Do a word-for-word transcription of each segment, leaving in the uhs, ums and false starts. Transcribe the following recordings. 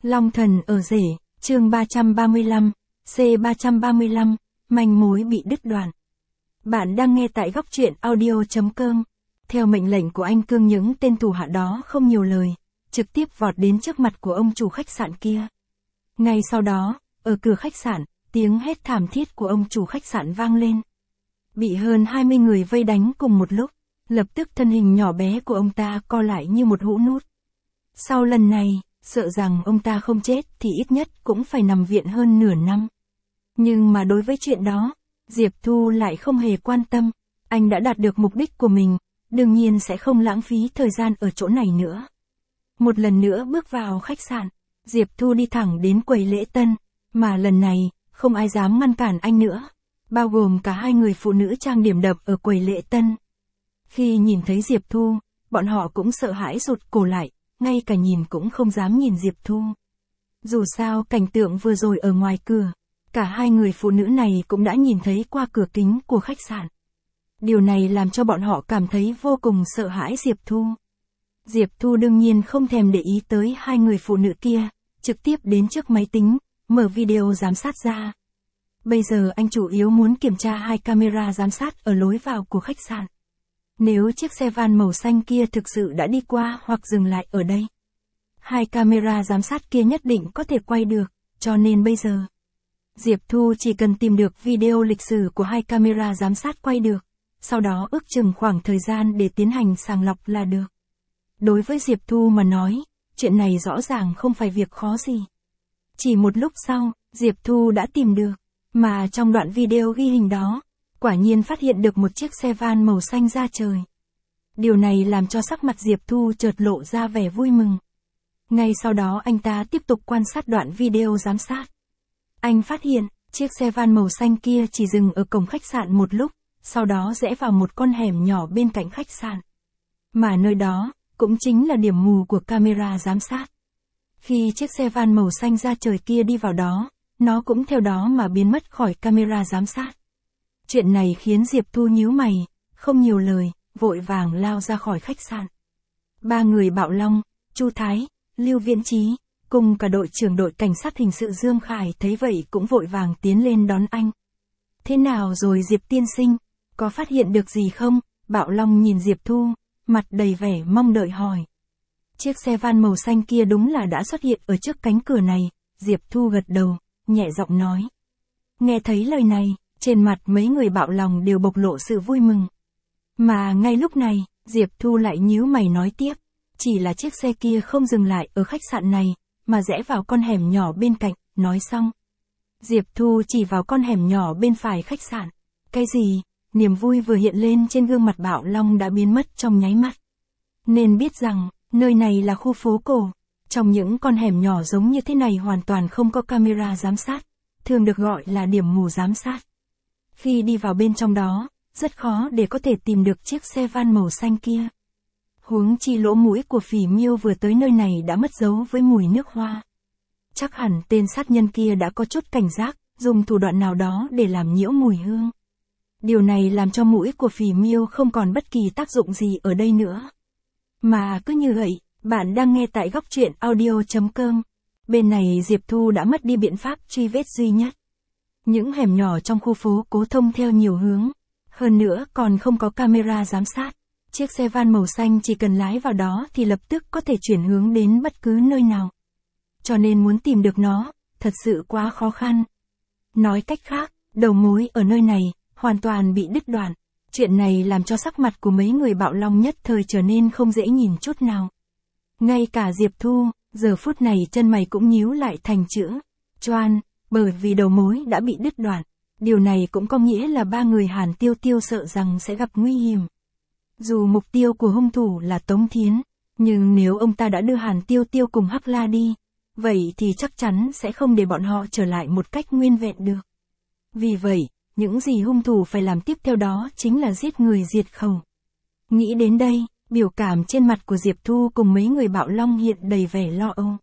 Long thần ở rể, chương ba trăm ba mươi lăm, C ba trăm ba mươi lăm, manh mối bị đứt đoạn. Bạn đang nghe tại góc truyện audio chấm com. Theo mệnh lệnh của anh Cương, những tên thủ hạ đó không nhiều lời, trực tiếp vọt đến trước mặt của ông chủ khách sạn kia. Ngay sau đó, ở cửa khách sạn, tiếng hét thảm thiết của ông chủ khách sạn vang lên. Bị hơn hai mươi người vây đánh cùng một lúc, lập tức thân hình nhỏ bé của ông ta co lại như một hũ nút. Sau lần này, sợ rằng ông ta không chết thì ít nhất cũng phải nằm viện hơn nửa năm. Nhưng mà đối với chuyện đó, Diệp Thu lại không hề quan tâm. Anh đã đạt được mục đích của mình, đương nhiên sẽ không lãng phí thời gian ở chỗ này nữa. Một lần nữa bước vào khách sạn, Diệp Thu đi thẳng đến quầy lễ tân, mà lần này, không ai dám ngăn cản anh nữa, bao gồm cả hai người phụ nữ trang điểm đậm ở quầy lễ tân. Khi nhìn thấy Diệp Thu, bọn họ cũng sợ hãi rụt cổ lại, ngay cả nhìn cũng không dám nhìn Diệp Thu. Dù sao cảnh tượng vừa rồi ở ngoài cửa, cả hai người phụ nữ này cũng đã nhìn thấy qua cửa kính của khách sạn. Điều này làm cho bọn họ cảm thấy vô cùng sợ hãi Diệp Thu. Diệp Thu đương nhiên không thèm để ý tới hai người phụ nữ kia, trực tiếp đến trước máy tính, mở video giám sát ra. Bây giờ anh chủ yếu muốn kiểm tra hai camera giám sát ở lối vào của khách sạn. Nếu chiếc xe van màu xanh kia thực sự đã đi qua hoặc dừng lại ở đây, hai camera giám sát kia nhất định có thể quay được, cho nên bây giờ, Diệp Thu chỉ cần tìm được video lịch sử của hai camera giám sát quay được, sau đó ước chừng khoảng thời gian để tiến hành sàng lọc là được. Đối với Diệp Thu mà nói, chuyện này rõ ràng không phải việc khó gì. Chỉ một lúc sau, Diệp Thu đã tìm được, mà trong đoạn video ghi hình đó, quả nhiên phát hiện được một chiếc xe van màu xanh ra trời. Điều này làm cho sắc mặt Diệp Thu chợt lộ ra vẻ vui mừng. Ngay sau đó anh ta tiếp tục quan sát đoạn video giám sát. Anh phát hiện, chiếc xe van màu xanh kia chỉ dừng ở cổng khách sạn một lúc, sau đó rẽ vào một con hẻm nhỏ bên cạnh khách sạn. Mà nơi đó, cũng chính là điểm mù của camera giám sát. Khi chiếc xe van màu xanh ra trời kia đi vào đó, nó cũng theo đó mà biến mất khỏi camera giám sát. Chuyện này khiến Diệp Thu nhíu mày, không nhiều lời, vội vàng lao ra khỏi khách sạn. Ba người Bạo Long, Chu Thái, Lưu Viễn Chí, cùng cả đội trưởng đội cảnh sát hình sự Dương Khải thấy vậy cũng vội vàng tiến lên đón anh. Thế nào rồi Diệp tiên sinh, có phát hiện được gì không? Bạo Long nhìn Diệp Thu, mặt đầy vẻ mong đợi hỏi. Chiếc xe van màu xanh kia đúng là đã xuất hiện ở trước cánh cửa này, Diệp Thu gật đầu, nhẹ giọng nói. Nghe thấy lời này, trên mặt mấy người Bạo Lòng đều bộc lộ sự vui mừng. Mà ngay lúc này, Diệp Thu lại nhíu mày nói tiếp, chỉ là chiếc xe kia không dừng lại ở khách sạn này, mà rẽ vào con hẻm nhỏ bên cạnh, nói xong. Diệp Thu chỉ vào con hẻm nhỏ bên phải khách sạn. Cái gì? Niềm vui vừa hiện lên trên gương mặt Bạo Long đã biến mất trong nháy mắt. Nên biết rằng, nơi này là khu phố cổ. Trong những con hẻm nhỏ giống như thế này hoàn toàn không có camera giám sát, thường được gọi là điểm mù giám sát. Khi đi vào bên trong đó, rất khó để có thể tìm được chiếc xe van màu xanh kia. Huống chi lỗ mũi của Phỉ Miêu vừa tới nơi này đã mất dấu với mùi nước hoa. Chắc hẳn tên sát nhân kia đã có chút cảnh giác, dùng thủ đoạn nào đó để làm nhiễu mùi hương. Điều này làm cho mũi của Phỉ Miêu không còn bất kỳ tác dụng gì ở đây nữa. Mà cứ như vậy, bạn đang nghe tại góc truyện audio chấm com. Bên này Diệp Thu đã mất đi biện pháp truy vết duy nhất. Những hẻm nhỏ trong khu phố cố thông theo nhiều hướng. Hơn nữa còn không có camera giám sát. Chiếc xe van màu xanh chỉ cần lái vào đó thì lập tức có thể chuyển hướng đến bất cứ nơi nào. Cho nên muốn tìm được nó, thật sự quá khó khăn. Nói cách khác, đầu mối ở nơi này, hoàn toàn bị đứt đoạn. Chuyện này làm cho sắc mặt của mấy người Bạo Long nhất thời trở nên không dễ nhìn chút nào. Ngay cả Diệp Thu, giờ phút này chân mày cũng nhíu lại thành chữ choan, bởi vì đầu mối đã bị đứt đoạn. Điều này cũng có nghĩa là ba người Hàn Tiêu Tiêu sợ rằng sẽ gặp nguy hiểm. Dù mục tiêu của hung thủ là Tống Thiến, nhưng nếu ông ta đã đưa Hàn Tiêu Tiêu cùng Hắc La đi, vậy thì chắc chắn sẽ không để bọn họ trở lại một cách nguyên vẹn được. Vì vậy, những gì hung thủ phải làm tiếp theo đó chính là giết người diệt khẩu. Nghĩ đến đây, biểu cảm trên mặt của Diệp Thu cùng mấy người Bạo Long hiện đầy vẻ lo âu.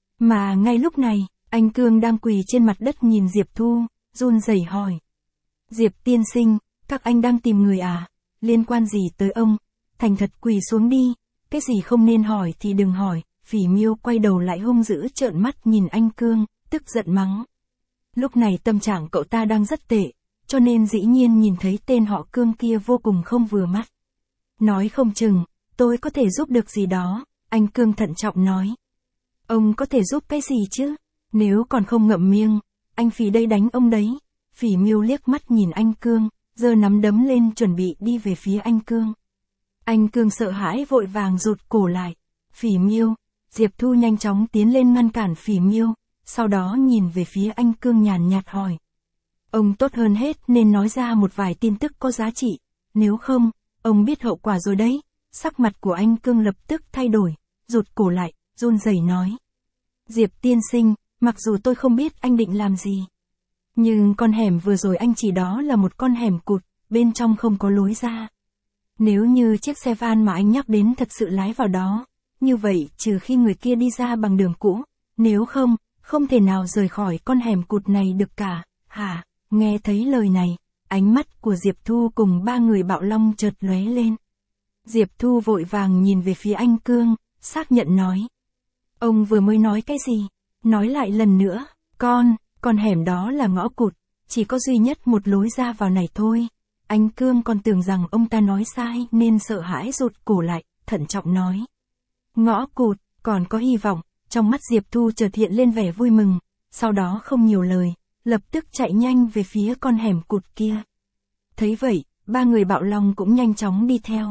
Mà ngay lúc này, anh Cương đang quỳ trên mặt đất nhìn Diệp Thu, run rẩy hỏi. Diệp tiên sinh, các anh đang tìm người à? Liên quan gì tới ông? Thành thật quỳ xuống đi, cái gì không nên hỏi thì đừng hỏi, Phỉ Miêu quay đầu lại hung dữ trợn mắt nhìn anh Cương, tức giận mắng. Lúc này tâm trạng cậu ta đang rất tệ, cho nên dĩ nhiên nhìn thấy tên họ Cương kia vô cùng không vừa mắt. Nói không chừng, tôi có thể giúp được gì đó, anh Cương thận trọng nói. Ông có thể giúp cái gì chứ? Nếu còn không ngậm miệng, anh Phỉ đây đánh ông đấy. Phỉ Miêu liếc mắt nhìn anh Cương, giơ nắm đấm lên chuẩn bị đi về phía anh Cương. Anh Cương sợ hãi vội vàng rụt cổ lại. Phỉ Miêu, Diệp Thu nhanh chóng tiến lên ngăn cản Phỉ Miêu, sau đó nhìn về phía anh Cương nhàn nhạt hỏi. Ông tốt hơn hết nên nói ra một vài tin tức có giá trị, nếu không, ông biết hậu quả rồi đấy. Sắc mặt của anh Cương lập tức thay đổi, rụt cổ lại, run rẩy nói. Diệp tiên sinh, mặc dù tôi không biết anh định làm gì, nhưng con hẻm vừa rồi anh chỉ đó là một con hẻm cụt, bên trong không có lối ra. Nếu như chiếc xe van mà anh nhắc đến thật sự lái vào đó, như vậy trừ khi người kia đi ra bằng đường cũ, nếu không, không thể nào rời khỏi con hẻm cụt này được cả. Hả? Nghe thấy lời này, ánh mắt của Diệp Thu cùng ba người Bạo Long chợt lóe lên. Diệp Thu vội vàng nhìn về phía anh Cương, xác nhận nói. Ông vừa mới nói cái gì? Nói lại lần nữa, con, con hẻm đó là ngõ cụt, chỉ có duy nhất một lối ra vào này thôi. Anh Cương còn tưởng rằng ông ta nói sai nên sợ hãi rụt cổ lại, thận trọng nói. Ngõ cụt, còn có hy vọng, trong mắt Diệp Thu chợt hiện lên vẻ vui mừng, sau đó không nhiều lời, lập tức chạy nhanh về phía con hẻm cụt kia. Thấy vậy, ba người Bạo Long cũng nhanh chóng đi theo.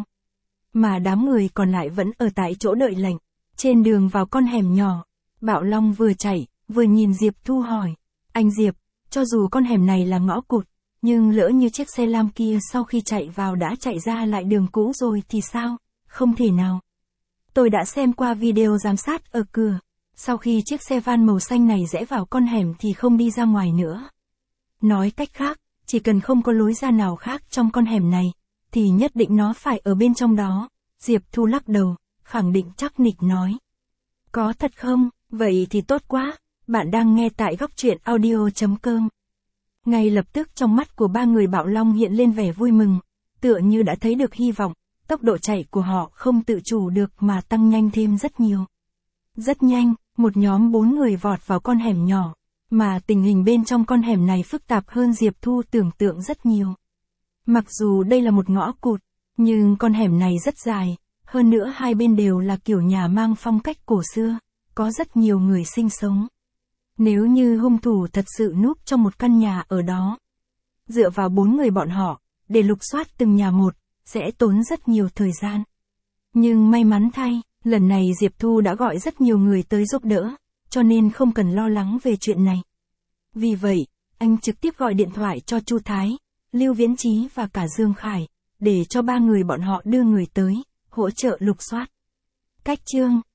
Mà đám người còn lại vẫn ở tại chỗ đợi lệnh. Trên đường vào con hẻm nhỏ, Bạo Long vừa chạy, vừa nhìn Diệp Thu hỏi. Anh Diệp, cho dù con hẻm này là ngõ cụt, nhưng lỡ như chiếc xe lam kia sau khi chạy vào đã chạy ra lại đường cũ rồi thì sao? Không thể nào. Tôi đã xem qua video giám sát ở cửa. Sau khi chiếc xe van màu xanh này rẽ vào con hẻm thì không đi ra ngoài nữa. Nói cách khác, chỉ cần không có lối ra nào khác trong con hẻm này, thì nhất định nó phải ở bên trong đó. Diệp Thu lắc đầu, khẳng định chắc nịch nói. Có thật không? Vậy thì tốt quá. Bạn đang nghe tại góc truyện audio chấm com. Ngay lập tức trong mắt của ba người Bạo Long hiện lên vẻ vui mừng, tựa như đã thấy được hy vọng, tốc độ chạy của họ không tự chủ được mà tăng nhanh thêm rất nhiều. Rất nhanh, một nhóm bốn người vọt vào con hẻm nhỏ, mà tình hình bên trong con hẻm này phức tạp hơn Diệp Thu tưởng tượng rất nhiều. Mặc dù đây là một ngõ cụt, nhưng con hẻm này rất dài, hơn nữa hai bên đều là kiểu nhà mang phong cách cổ xưa, có rất nhiều người sinh sống. Nếu như hung thủ thật sự núp trong một căn nhà ở đó, dựa vào bốn người bọn họ, để lục soát từng nhà một, sẽ tốn rất nhiều thời gian. Nhưng may mắn thay, lần này Diệp Thu đã gọi rất nhiều người tới giúp đỡ, cho nên không cần lo lắng về chuyện này. Vì vậy, anh trực tiếp gọi điện thoại cho Chu Thái, Lưu Viễn Chí và cả Dương Khải, để cho ba người bọn họ đưa người tới, hỗ trợ lục soát. Cách chương